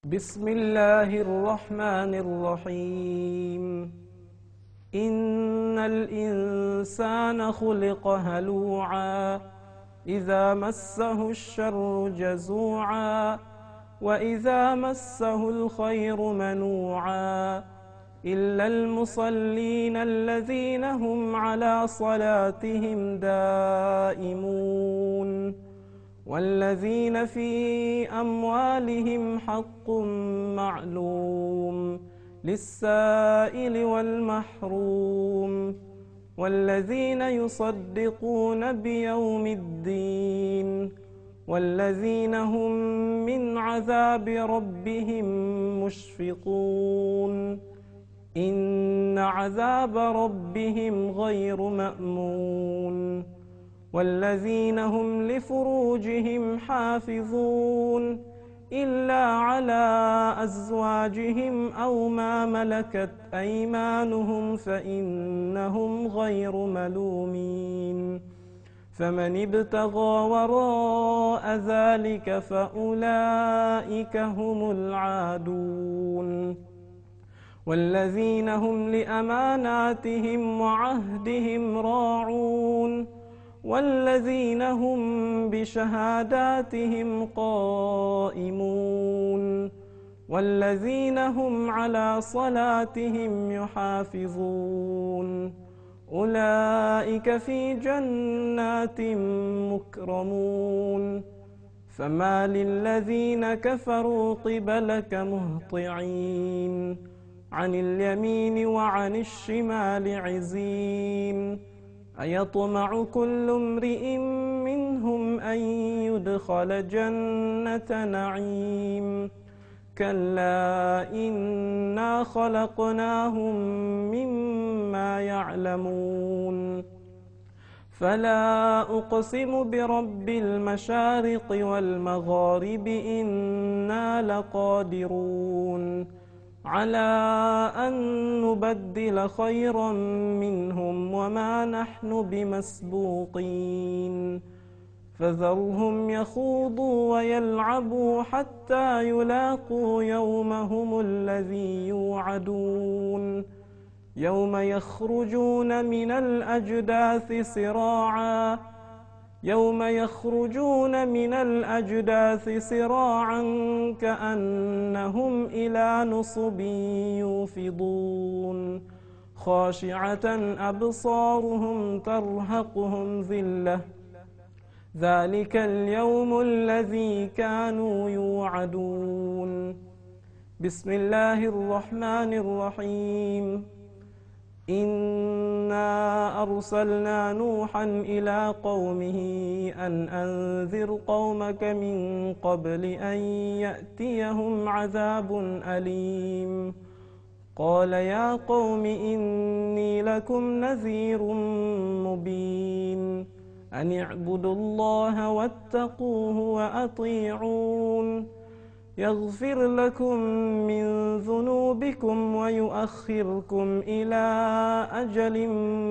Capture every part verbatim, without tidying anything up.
بسم الله الرحمن الرحيم. إن الإنسان خلق هلوعا إذا مسه الشر جزوعا وإذا مسه الخير منوعا إلا المصلين الذين هم على صلاتهم دائمون والذين في أموالهم حق معلوم للسائل والمحروم والذين يصدقون بيوم الدين والذين هم من عذاب ربهم مشفقون إن عذاب ربهم غير مأمون والذين هم لفروجهم حافظون إلا على أزواجهم أو ما ملكت أيمانهم فإنهم غير ملومين فمن ابتغى وراء ذلك فأولئك هم العادون والذين هم لأماناتهم وعهدهم راعون والذين هم بشهاداتهم قائمون والذين هم على صلاتهم يحافظون أولئك في جنات مكرمون فما للذين كفروا قبلك مهطعين عن اليمين وعن الشمال عزين أيطمع كل امرئ منهم أن يدخل جنة نعيم كلا إنا خلقناهم مما يعلمون فلا أقسم برب المشارق والمغارب إنا لقادرون على أن نبدل خيرا منهم وما نحن بمسبوقين فذرهم يخوضوا ويلعبوا حتى يلاقوا يومهم الذي يوعدون يوم يخرجون من الأجداث سراعا يوم يخرجون من الأجداث سراعا كأنهم إلى نصب يوفضون خاشعة أبصارهم ترهقهم ذلة ذلك اليوم الذي كانوا يوعدون بسم الله الرحمن الرحيم إنا أرسلنا نوحا إلى قومه أن أنذر قومك من قبل أن يأتيهم عذاب أليم قال يا قوم إني لكم نذير مبين أن اعبدوا الله واتقوه وأطيعون يغفر لكم من ذنوبكم ويؤخركم إلى أجل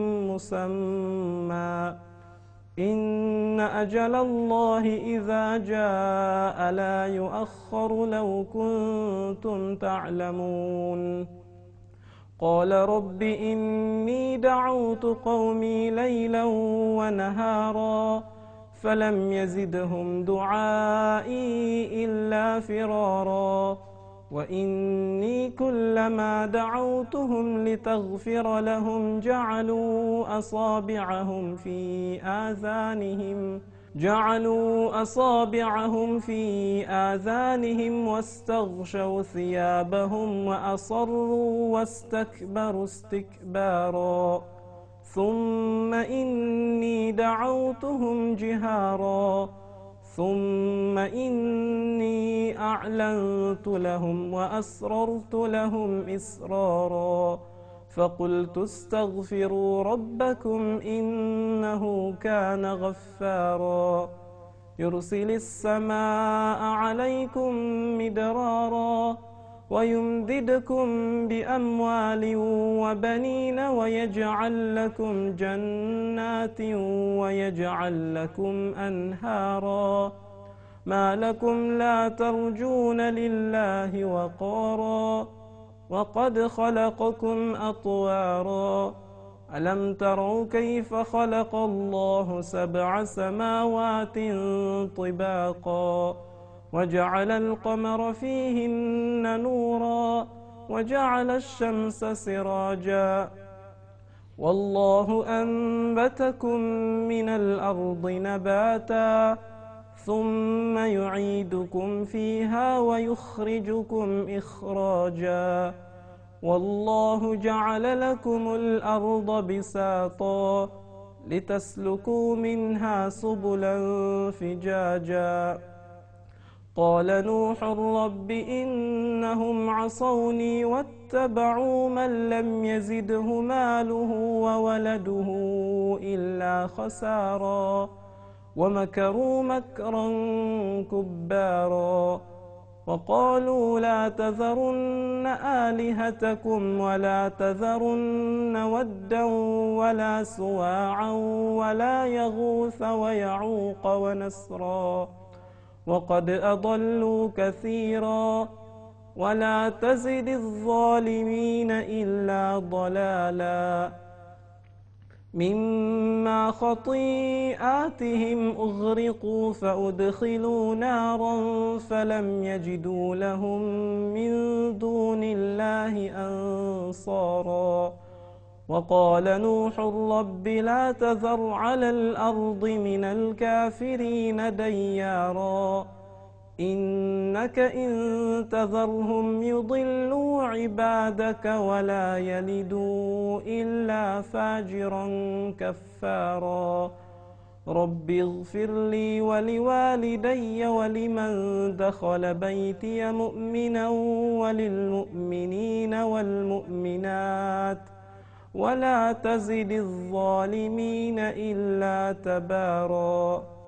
مسمى إن أجل الله إذا جاء لا يؤخر لو كنتم تعلمون قال رب إني دعوت قومي ليلا ونهارا فلم يزدهم دعائي إلا فرارا وإني كلما دعوتهم لتغفر لهم جعلوا أصابعهم في آذانهم جعلوا أصابعهم في آذانهم واستغشوا ثيابهم وأصروا واستكبروا استكبارا ثم إني دعوتهم جهارا ثم إني أعلنت لهم وأسررت لهم إسرارا فقلت استغفروا ربكم إنه كان غفارا يرسل السماء عليكم مدرارا ويمددكم بأموال وبنين ويجعل لكم جنات ويجعل لكم أنهارا ما لكم لا ترجون لله وقارا وقد خلقكم أطوارا ألم تروا كيف خلق الله سبع سماوات طباقا وجعل القمر فيهن نورا وجعل الشمس سراجا والله أنبتكم من الأرض نباتا ثم يعيدكم فيها ويخرجكم إخراجا والله جعل لكم الأرض بساطا لتسلكوا منها سبلا فجاجا قال نوح رب إنهم عصوني واتبعوا من لم يزده ماله وولده إلا خسارا ومكروا مكرا كبارا وقالوا لا تذرن آلهتكم ولا تذرن ودا ولا سواعا ولا يغوث ويعوق ونسرا وقد أضلوا كثيرا ولا تزد الظالمين إلا ضلالا مما خطيئاتهم أغرقوا فأدخلوا نارا فلم يجدوا لهم من دون الله أنصارا وقال نوح رب لا تذر على الأرض من الكافرين ديارا إنك إن تذرهم يضلوا عبادك ولا يلدوا إلا فاجرا كفارا رب اغفر لي ولوالدي ولمن دخل بيتي مؤمنا وللمؤمنين والمؤمنات ولا تزد الظالمين إلا تبارا